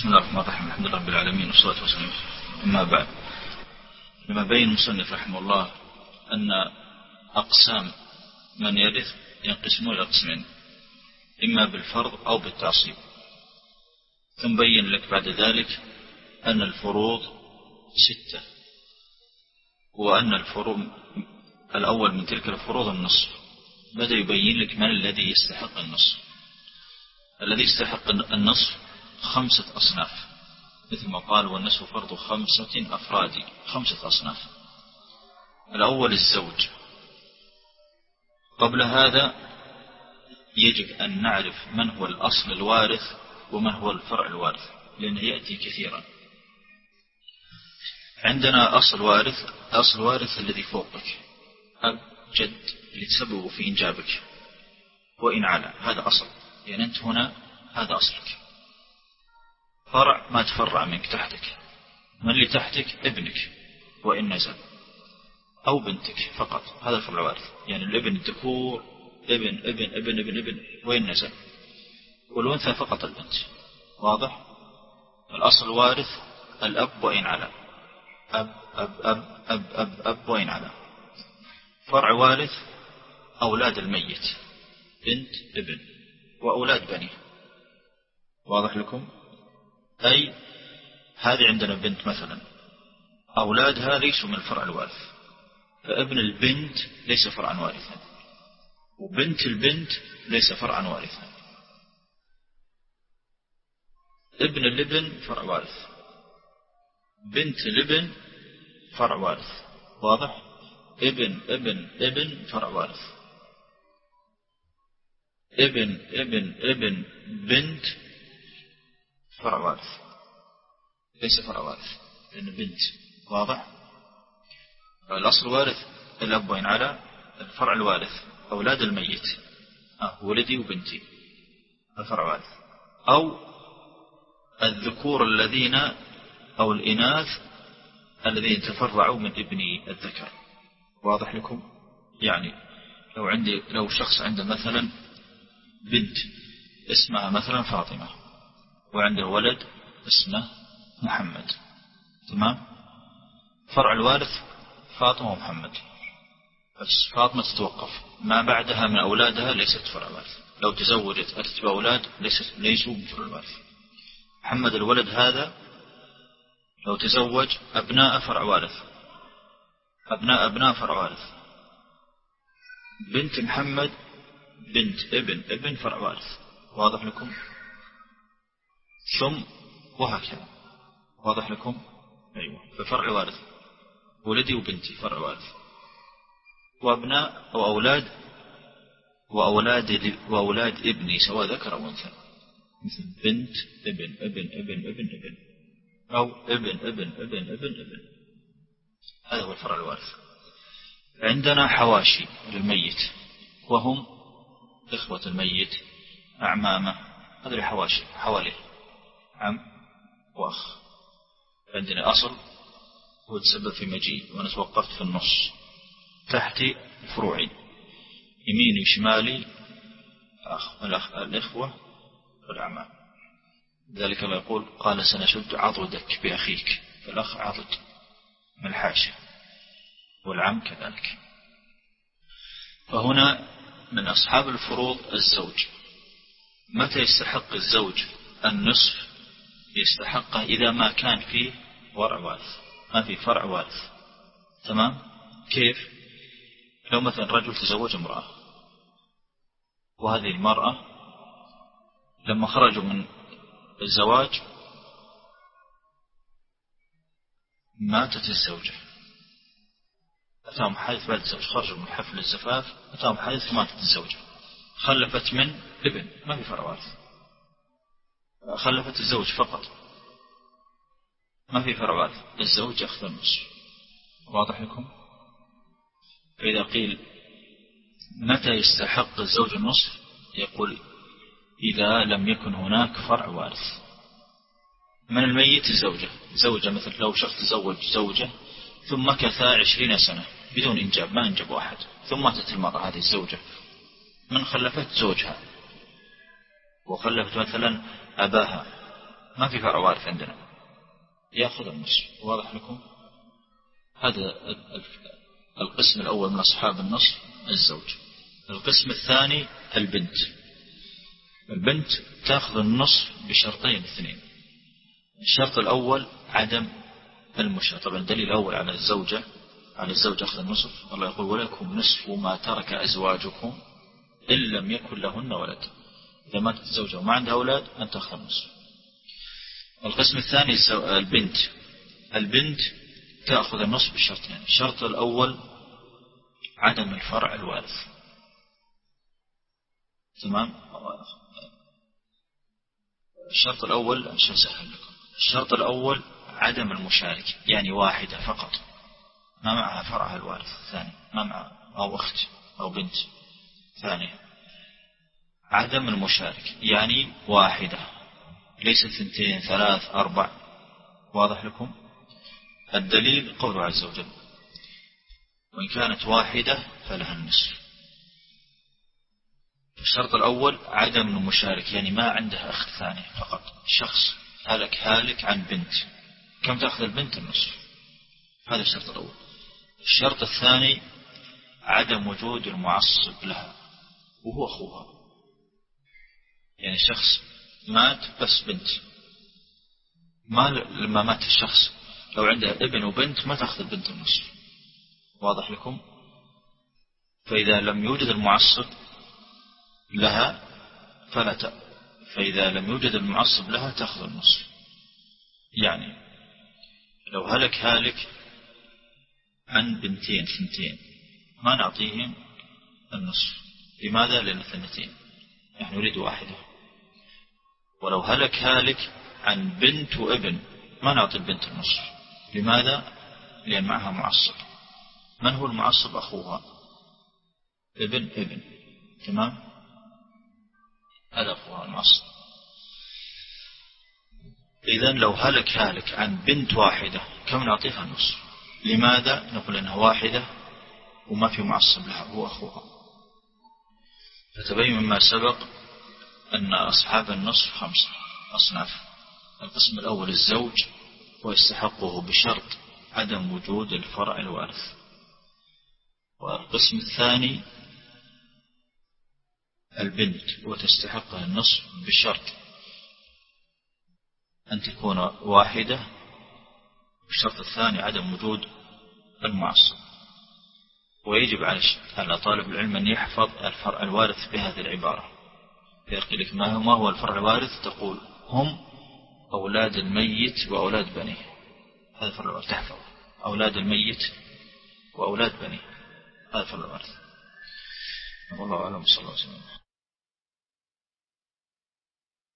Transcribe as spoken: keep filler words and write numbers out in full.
بسم الله الرحمن الرحيم. الحمد لله رب العالمين والصلاة والسلام. أما بعد، لما بين المصنف رحمه الله أن أقسام من يرث ينقسمون إلى قسمين، إما بالفرض أو بالتعصيب، ثم بين لك بعد ذلك أن الفروض ستة، وأن الفروض الأول من تلك الفروض النصف. بدأ يبين لك من الذي يستحق النصف. الذي يستحق النصف خمسة أصناف، مثل ما قال والنصف فرض خمسة أفراد، خمسة أصناف. الأول الزوج. قبل هذا يجب أن نعرف من هو الأصل الوارث وما هو الفرع الوارث، لأنه يأتي كثيرا. عندنا أصل وارث، أصل وارث الذي فوقك، أب جد اللي تسببه في إنجابك وإن علا، هذا أصل، يعني أنت هنا هذا أصلك. فرع ما تفرع منك تحتك، من اللي تحتك ابنك وإن نزل، أو بنتك فقط، هذا الفرع الوارث. يعني الابن الذكور ابن ابن ابن ابن ابن وإن نزل، والأنثى فقط البنت. واضح؟ الأصل الوارث الأب وإن علا، أب أب أب أب أب أب وإن علا. فرع وارث أولاد الميت، بنت ابن وأولاد بني. واضح لكم؟ أي هذه عندنا بنت مثلا، أولادها ليسوا من الفرع الوارث، فابن البنت ليس فرعا وارثا، وبنت البنت ليس فرعا وارثا. ابن الابن فرع وارث، بنت الابن فرع وارث. واضح؟ ابن ابن ابن فرع وارث، ابن ابن ابن بنت فرع وارث، ليس فرع وارث لأن بنت. واضح؟ الأصل وارث الأب وإن علا. الفرع الوارث أولاد الميت، أه ولدي وبنتي، الفرع وارث. أو الذكور الذين أو الإناث الذين تفرعوا من ابني الذكر. واضح لكم؟ يعني لو عندي لو شخص عنده مثلا بنت اسمها مثلا فاطمة، وعنده ولد اسمه محمد، تمام؟ فرع الوارث فاطمة ومحمد بس. فاطمة تتوقف، ما بعدها من أولادها ليست فرع وارث. لو تزوجت أتت بأولاد ليست ليسوا من فرع الوارث. محمد الولد هذا لو تزوج أبناء فرع وارث، أبناء أبناء فرع وارث. بنت محمد بنت ابن ابن فرع وارث. واضح لكم؟ ثم وهكذا. واضح لكم؟ أيوة. ففرع وارث ولدي وبنتي فرع وارث، وأبناء أو أولاد وأولاد وأولاد ابني سواء ذكر أو أنثى، مثل بنت ابن ابن ابن ابن ابن أو ابن ابن ابن ابن ابن. هذا هو الفرع الوارث. عندنا حواشي للميت، وهم إخوة الميت، أعمامه، هذه الحواشي حواليه، عم وأخ. عندنا أصل هو تسبب في مجيء، وأنا توقفت في النص. تحتي فروعي، يميني شمالي أخ الأخ الإخوة والأعمام. ذلك ما يقول قال سنشد عضدك بأخيك، فالأخ عضد من الحاشية، والعم كذلك. فهنا من أصحاب الفروض الزوج. متى يستحق الزوج النصف؟ يستحقه إذا ما كان فيه فرع وارث، ما في فرع وارث. تمام؟ كيف؟ لو مثلا رجل تزوج امرأة، وهذه المرأة لما خرجوا من الزواج ماتت الزوجة، أتاهم حادث بعد الزواج، خرجوا من حفل الزفاف أتاهم حادث ماتت الزوجة، خلفت من ابن، ما في فرع وارث. خلفت الزوج فقط، ما في فرع وارث، الزوج يأخذ النصف. واضح لكم؟ فإذا قيل متى يستحق الزوج النصف، يقول إذا لم يكن هناك فرع وارث. من الميت الزوجة، زوجة مثل لو شخص تزوج زوجة ثم مكث عشرين سنة بدون إنجاب، ما أنجب واحد، ثم ماتت المرأة هذه الزوجة، من خلفت زوجها، وخلفت مثلا أباها ما في فرع وارث عندنا يأخذ النصف. واضح لكم؟ هذا القسم الأول من أصحاب النصف الزوج. القسم الثاني البنت. البنت تأخذ النصف بشرطين اثنين. الشرط الأول عدم المشاركة. طبعا الدليل الأول على الزوجة على الزوج أخذ النصف، الله يقول ولكم نصف ما ترك أزواجكم إن لم يكن لهن ولد. إذا ماتت الزوجة وما عندها أولاد أن تأخذ النصف. القسم الثاني البنت. البنت تأخذ النصف بالشرطين. الشرط الأول عدم الفرع الوارث. تمام. الشرط الأول عشان سهل لكم، الشرط الأول عدم المشارك، يعني واحدة فقط ما معها فرعها الوارث. ثاني ما معها أو أخت أو بنت. ثانية عدم المشارك، يعني واحدة ليست ثنتين ثلاث أربع. واضح لكم؟ الدليل قوله عز وجل وإن كانت واحدة فلها النصف. الشرط الأول عدم المشارك، يعني ما عنده أخت ثاني فقط، شخص هلك هالك عن بنت، كم تأخذ البنت؟ النصف. هذا الشرط الأول. الشرط الثاني عدم وجود المعصب لها وهو أخوها، يعني شخص مات بس بنت، ما لما مات الشخص لو عنده ابن وبنت ما تأخذ البنت النصف. واضح لكم؟ فإذا لم يوجد المعصب لها فلا ت... فإذا لم يوجد المعصب لها تأخذ النصف. يعني لو هلك هالك عن بنتين ثنتين ما نعطيهم النصف. لماذا؟ لأن ثنتين نحن نريد واحدة. ولو هلك هالك عن بنت وابن ما نعطي البنت النصف. لماذا؟ لأن معها معصب. من هو المعصب؟ أخوها، ابن ابن. تمام. هذا أخوها المعصب. إذن لو هلك هالك عن بنت واحدة كم نعطيها النصف؟ لماذا؟ نقول إنها واحدة وما في معصب لها هو أخوها. فتبين مما سبق أن أصحاب النصف خمسة أصناف. القسم الأول الزوج ويستحقه بشرط عدم وجود الفرع الوارث. والقسم الثاني البنت وتستحقها النصف بشرط أن تكون واحدة. والشرط الثاني عدم وجود المعصب. ويجب على طالب العلم أن يحفظ الفرع الوارث بهذه العبارة. يقول لك ما هو الفرع الوارث؟ تقول هم أولاد الميت وأولاد بنيه. هذا الفرع الوارث تحفظ، أولاد الميت وأولاد بنيه، هذا الفرع الوارث. والله أعلم. صلى الله عليه وسلم.